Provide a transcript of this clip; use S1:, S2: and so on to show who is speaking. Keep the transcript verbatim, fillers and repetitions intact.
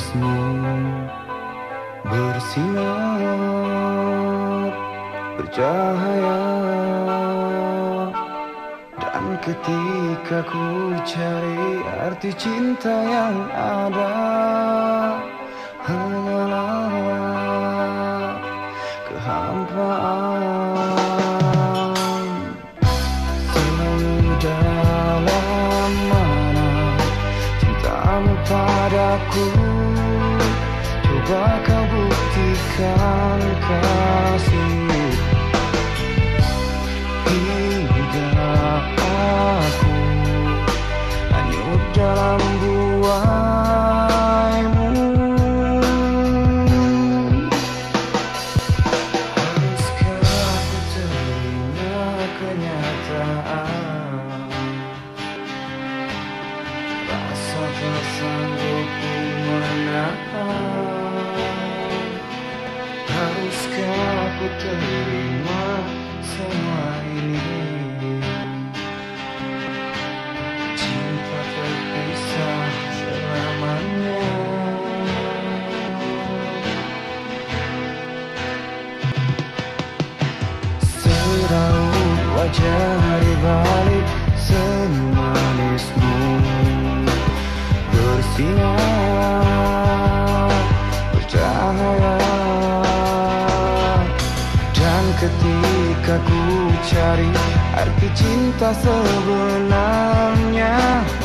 S1: manismu bersinar, bercahaya. Dan ketika ku cari arti cinta yang ada, hanyalah kehampaan. Sedalam mana cintamu padaku, coba kau buktikan kasih. Hingga aku hanyut dalam buaimu. Haruskah aku terima kenyataan, rasa tak sanggup ku menahan. Haruskah aku terima semua ini, cinta terpisah selamanya. Seraut wajah di balik senyum manismu bersinar, bercahaya. Dan ketika ku cari arti cinta sebenarnya,